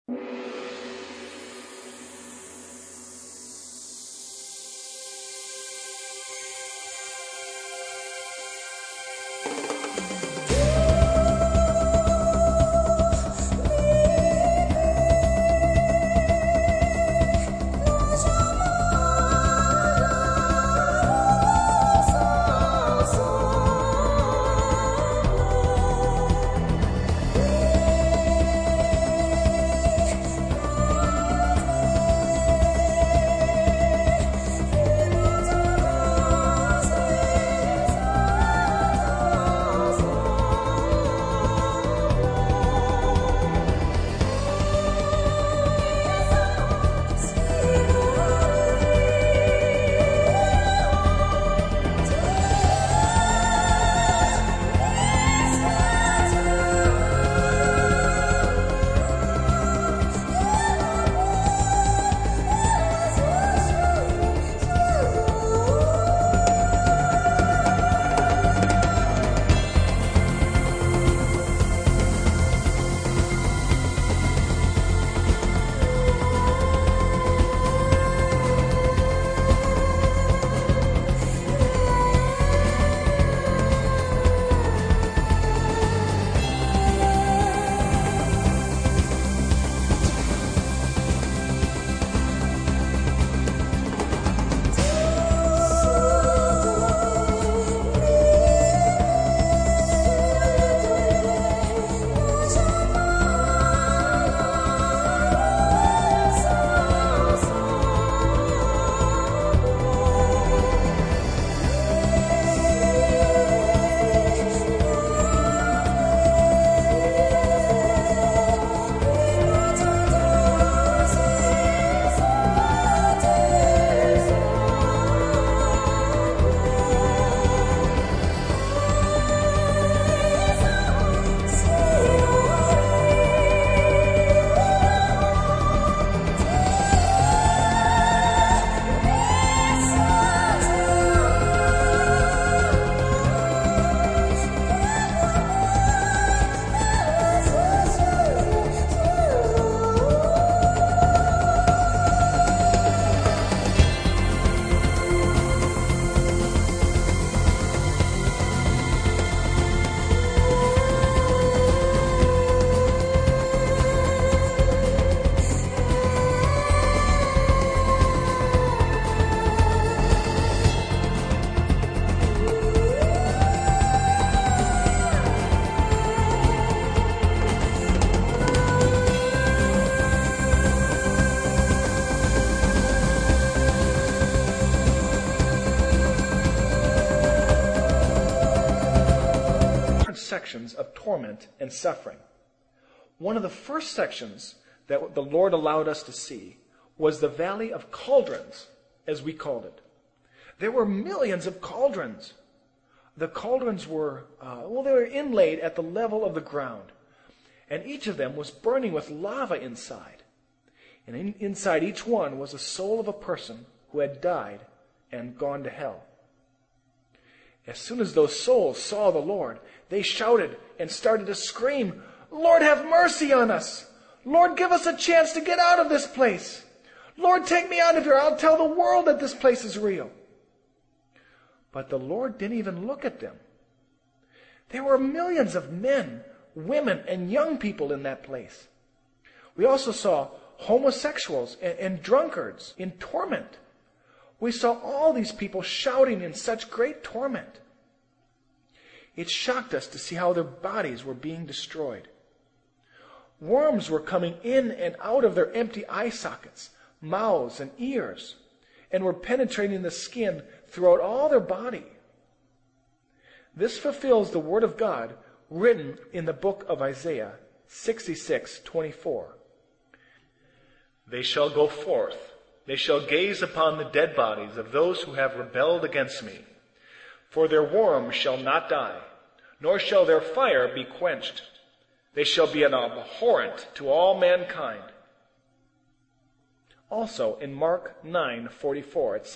sections of torment and suffering. One of the first sections that the Lord allowed us to see was the Valley of Cauldrons, as we called it. There were millions of cauldrons. The cauldrons were, they were inlaid at the level of the ground. And each of them was burning with lava inside. And inside each one was the soul of a person who had died and gone to hell. As soon as those souls saw the Lord, they shouted and started to scream, "Lord, have mercy on us! Lord, give us a chance to get out of this place! Lord, take me out of here! I'll tell the world that this place is real!" But the Lord didn't even look at them. There were millions of men, women, and young people in that place. We also saw homosexuals and drunkards in torment. We saw all these people shouting in such great torment. It shocked us to see how their bodies were being destroyed. Worms were coming in and out of their empty eye sockets, mouths, and ears, and were penetrating the skin throughout all their body. This fulfills the word of God written in the book of Isaiah 66:24. They shall go forth. They shall gaze upon the dead bodies of those who have rebelled against me. For their worm shall not die, nor shall their fire be quenched. They shall be an abhorrent to all mankind. Also in Mark 9:44 it